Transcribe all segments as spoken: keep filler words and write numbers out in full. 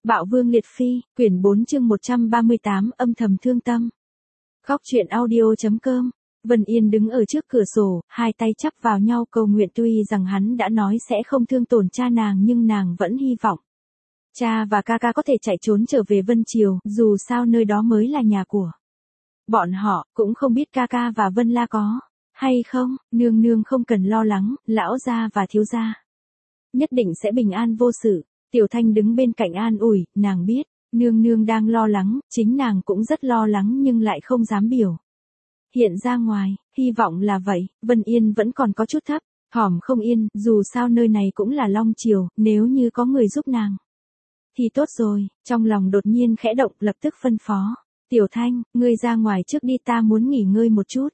Bạo Vương Liệt Phi, quyển bốn chương một trăm ba mươi tám âm thầm thương tâm. Khóc chuyện audio.com. Vân Yên đứng ở trước cửa sổ, hai tay chắp vào nhau cầu nguyện, tuy rằng hắn đã nói sẽ không thương tổn cha nàng nhưng nàng vẫn hy vọng cha và ca ca có thể chạy trốn trở về Vân Triều, dù sao nơi đó mới là nhà của bọn họ. Cũng không biết ca ca và Vân La có hay không, nương nương không cần lo lắng, lão gia và thiếu gia nhất định sẽ bình an vô sự. Tiểu Thanh đứng bên cạnh an ủi, nàng biết nương nương đang lo lắng, chính nàng cũng rất lo lắng nhưng lại không dám biểu hiện ra ngoài, hy vọng là vậy. Vân Yên vẫn còn có chút thấp thỏm không yên, dù sao nơi này cũng là Long Triều, nếu như có người giúp nàng thì tốt rồi. Trong lòng đột nhiên khẽ động, lập tức phân phó, Tiểu Thanh, ngươi ra ngoài trước đi, ta muốn nghỉ ngơi một chút.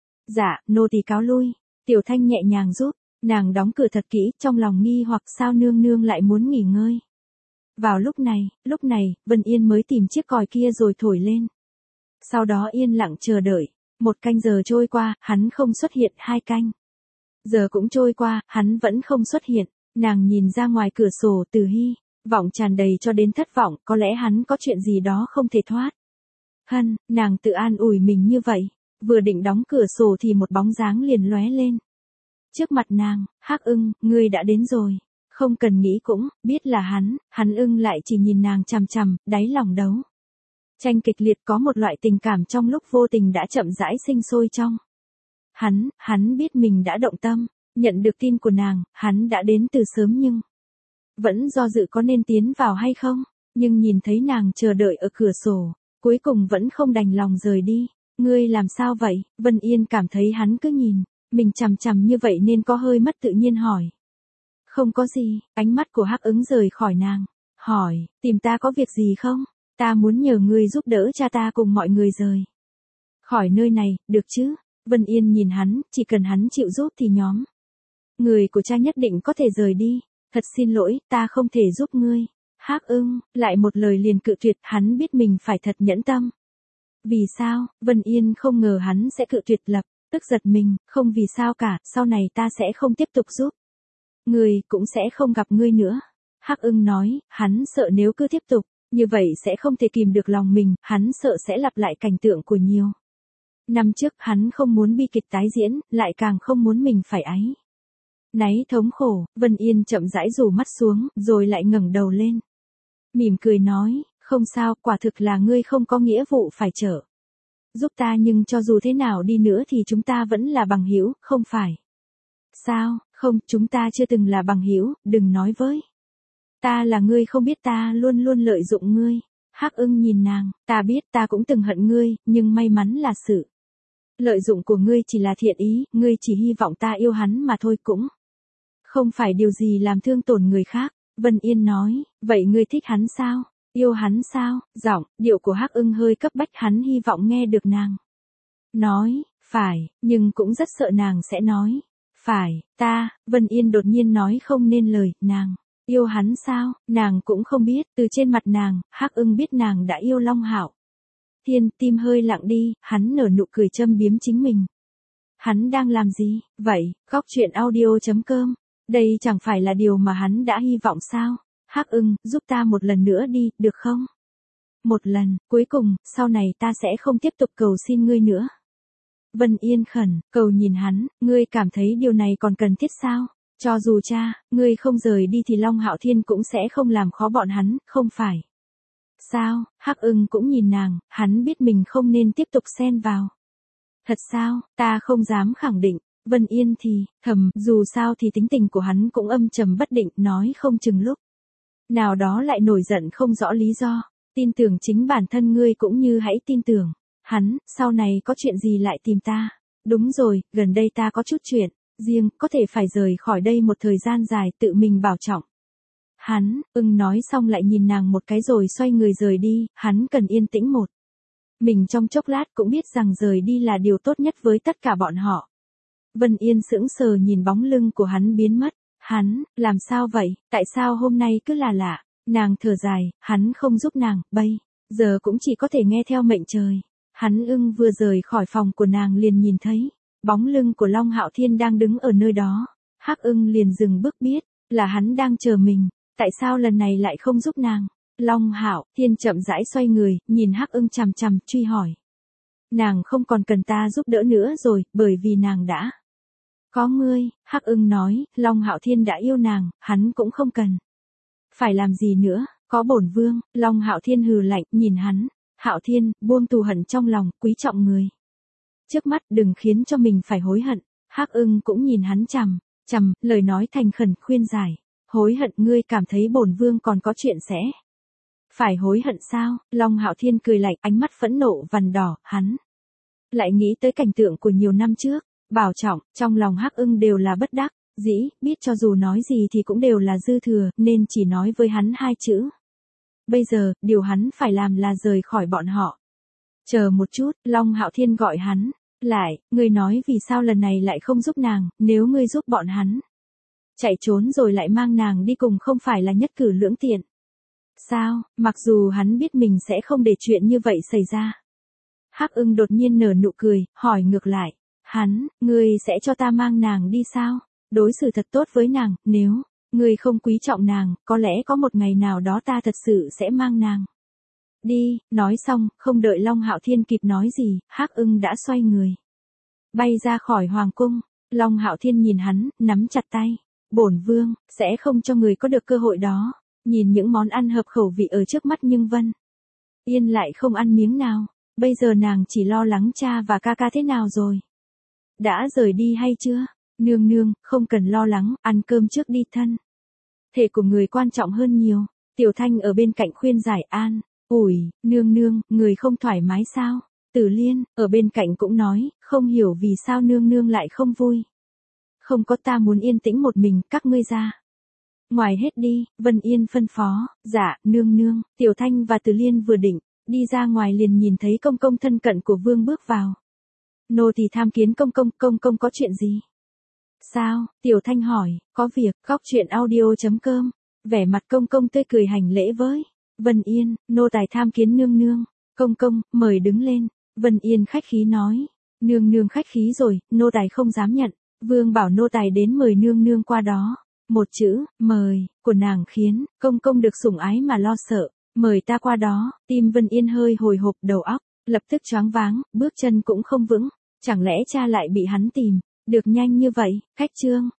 Dạ, nô tỳ cáo lui. Tiểu Thanh nhẹ nhàng giúp. Nàng đóng cửa thật kỹ, trong lòng nghi hoặc sao nương nương lại muốn nghỉ ngơi. Vào lúc này, lúc này, Vân Yên mới tìm chiếc còi kia rồi thổi lên. Sau đó yên lặng chờ đợi. Một canh giờ trôi qua, hắn không xuất hiện. Hai canh giờ cũng trôi qua, hắn vẫn không xuất hiện. Nàng nhìn ra ngoài cửa sổ, từ hy vọng tràn đầy cho đến thất vọng, có lẽ hắn có chuyện gì đó không thể thoát. Hân, nàng tự an ủi mình như vậy. Vừa định đóng cửa sổ thì một bóng dáng liền lóe lên trước mặt nàng. Hắc Ưng, ngươi đã đến rồi. Không cần nghĩ cũng biết là hắn. Hắn ưng lại chỉ nhìn nàng chằm chằm, đáy lòng đấu tranh kịch liệt, có một loại tình cảm trong lúc vô tình đã chậm rãi sinh sôi trong hắn. Hắn biết mình đã động tâm, nhận được tin của nàng, hắn đã đến từ sớm nhưng vẫn do dự có nên tiến vào hay không. Nhưng nhìn thấy nàng chờ đợi ở cửa sổ, cuối cùng vẫn không đành lòng rời đi. Ngươi làm sao vậy? Vân Yên cảm thấy hắn cứ nhìn mình chằm chằm như vậy nên có hơi mất tự nhiên hỏi. Không có gì. Ánh mắt của Hắc Ứng rời khỏi nàng, hỏi, tìm ta có việc gì không? Ta muốn nhờ ngươi giúp đỡ cha ta cùng mọi người rời khỏi nơi này, được chứ? Vân Yên nhìn hắn, chỉ cần hắn chịu giúp thì nhóm người của cha nhất định có thể rời đi. Thật xin lỗi, ta không thể giúp ngươi. Hắc Ưng lại một lời liền cự tuyệt. Hắn biết mình phải thật nhẫn tâm. Vì sao? Vân Yên không ngờ hắn sẽ cự tuyệt, lập tức giật mình. Không vì sao cả, sau này ta sẽ không tiếp tục giúp ngươi, cũng sẽ không gặp ngươi nữa. Hắc Ưng nói, hắn sợ nếu cứ tiếp tục như vậy sẽ không thể kìm được lòng mình, hắn sợ sẽ lặp lại cảnh tượng của nhiều năm trước. Hắn không muốn bi kịch tái diễn, lại càng không muốn mình phải áy náy thống khổ. Vân Yên chậm rãi rủ mắt xuống, rồi lại ngẩng đầu lên, mỉm cười nói, không sao, quả thực là ngươi không có nghĩa vụ phải trợ giúp ta, nhưng cho dù thế nào đi nữa thì chúng ta vẫn là bằng hữu, không phải sao? Không, chúng ta chưa từng là bằng hữu, đừng nói với ta là ngươi không biết ta luôn luôn lợi dụng ngươi. Hắc Ưng nhìn nàng, ta biết, ta cũng từng hận ngươi, nhưng may mắn là sự lợi dụng của ngươi chỉ là thiện ý, ngươi chỉ hy vọng ta yêu hắn mà thôi, cũng không phải điều gì làm thương tổn người khác. Vân Yên nói, vậy ngươi thích hắn sao? Yêu hắn sao? Giọng, điệu của Hắc Ưng hơi cấp bách, hắn hy vọng nghe được nàng nói, phải, nhưng cũng rất sợ nàng sẽ nói, phải, ta. Vân Yên đột nhiên nói không nên lời, nàng yêu hắn sao? Nàng cũng không biết. Từ trên mặt nàng, Hắc Ưng biết nàng đã yêu Long Hạo Thiên. Tim hơi lặng đi, hắn nở nụ cười châm biếm chính mình. Hắn đang làm gì vậy? Khóc chuyện audio.com. Đây chẳng phải là điều mà hắn đã hy vọng sao? Hắc Ưng, giúp ta một lần nữa đi, được không? Một lần, cuối cùng, sau này ta sẽ không tiếp tục cầu xin ngươi nữa. Vân Yên khẩn cầu nhìn hắn, ngươi cảm thấy điều này còn cần thiết sao? Cho dù cha, ngươi không rời đi thì Long Hạo Thiên cũng sẽ không làm khó bọn hắn, không phải sao? Hắc Ưng cũng nhìn nàng, hắn biết mình không nên tiếp tục xen vào. Thật sao? Ta không dám khẳng định. Vân Yên thì thầm, dù sao thì tính tình của hắn cũng âm trầm bất định, nói không chừng lúc nào đó lại nổi giận không rõ lý do. Tin tưởng chính bản thân ngươi cũng như hãy tin tưởng hắn. Sau này có chuyện gì lại tìm ta. Đúng rồi, gần đây ta có chút chuyện riêng, có thể phải rời khỏi đây một thời gian dài, tự mình bảo trọng. Hắn, Ưng nói xong lại nhìn nàng một cái rồi xoay người rời đi. Hắn cần yên tĩnh một mình trong chốc lát, cũng biết rằng rời đi là điều tốt nhất với tất cả bọn họ. Vân Yên sững sờ nhìn bóng lưng của hắn biến mất. Hắn, làm sao vậy? Tại sao hôm nay cứ là lạ? Nàng thở dài, hắn không giúp nàng, bây giờ cũng chỉ có thể nghe theo mệnh trời. Hắn Ưng vừa rời khỏi phòng của nàng liền nhìn thấy bóng lưng của Long Hạo Thiên đang đứng ở nơi đó. Hắc Ưng liền dừng bước, biết là hắn đang chờ mình. Tại sao lần này lại không giúp nàng? Long Hạo Thiên chậm rãi xoay người, nhìn Hắc Ưng chằm chằm, truy hỏi. Nàng không còn cần ta giúp đỡ nữa rồi, bởi vì nàng đã có ngươi. Hắc Ưng nói, Long Hạo Thiên đã yêu nàng, hắn cũng không cần phải làm gì nữa, có bổn vương. Long Hạo Thiên hừ lạnh, nhìn hắn. Hạo Thiên, buông thù hận trong lòng, quý trọng người trước mắt, đừng khiến cho mình phải hối hận. Hắc Ưng cũng nhìn hắn chằm chằm, lời nói thành khẩn khuyên giải. Hối hận? Ngươi cảm thấy bổn vương còn có chuyện sẽ phải hối hận sao? Long Hạo Thiên cười lạnh, ánh mắt phẫn nộ vằn đỏ. Hắn lại nghĩ tới cảnh tượng của nhiều năm trước. Bảo Trọng, trong lòng Hắc Ưng đều là bất đắc dĩ, biết cho dù nói gì thì cũng đều là dư thừa, nên chỉ nói với hắn hai chữ. Bây giờ, điều hắn phải làm là rời khỏi bọn họ. Chờ một chút, Long Hạo Thiên gọi hắn lại, ngươi nói vì sao lần này lại không giúp nàng, nếu ngươi giúp bọn hắn chạy trốn rồi lại mang nàng đi cùng không phải là nhất cử lưỡng tiện sao? Mặc dù hắn biết mình sẽ không để chuyện như vậy xảy ra. Hắc Ưng đột nhiên nở nụ cười, hỏi ngược lại. Hắn, ngươi sẽ cho ta mang nàng đi sao? Đối xử thật tốt với nàng, nếu ngươi không quý trọng nàng, có lẽ có một ngày nào đó ta thật sự sẽ mang nàng đi. Nói xong, không đợi Long Hạo Thiên kịp nói gì, Hắc Ưng đã xoay người bay ra khỏi hoàng cung. Long Hạo Thiên nhìn hắn, nắm chặt tay. Bổn vương sẽ không cho người có được cơ hội đó. Nhìn những món ăn hợp khẩu vị ở trước mắt nhưng Vân Yên lại không ăn miếng nào. Bây giờ nàng chỉ lo lắng cha và ca ca thế nào rồi. Đã rời đi hay chưa? Nương nương, không cần lo lắng, ăn cơm trước đi thân. Thể của người quan trọng hơn nhiều. Tiểu Thanh ở bên cạnh khuyên giải an. Ủi, nương nương, người không thoải mái sao? Tử Liên, ở bên cạnh cũng nói, không hiểu vì sao nương nương lại không vui. Không có, ta muốn yên tĩnh một mình, các ngươi ra ngoài hết đi. Vân Yên phân phó. Dạ, nương nương. Tiểu Thanh và Tử Liên vừa định đi ra ngoài liền nhìn thấy công công thân cận của vương bước vào. Nô tỳ tham kiến công công. Công công có chuyện gì? Sao? Tiểu Thanh hỏi. Có việc. Góc truyện audio chấm com. Vẻ mặt công công tươi cười hành lễ với Vân Yên. Nô tài tham kiến nương nương. Công công, mời đứng lên. Vân Yên khách khí nói. Nương nương khách khí rồi, nô tài không dám nhận. Vương bảo nô tài đến mời nương nương qua đó. Một chữ, mời, của nàng khiến công công được sủng ái mà lo sợ. Mời ta qua đó. Tim Vân Yên hơi hồi hộp, đầu óc lập tức choáng váng, bước chân cũng không vững. Chẳng lẽ cha lại bị hắn tìm được nhanh như vậy? Khách trương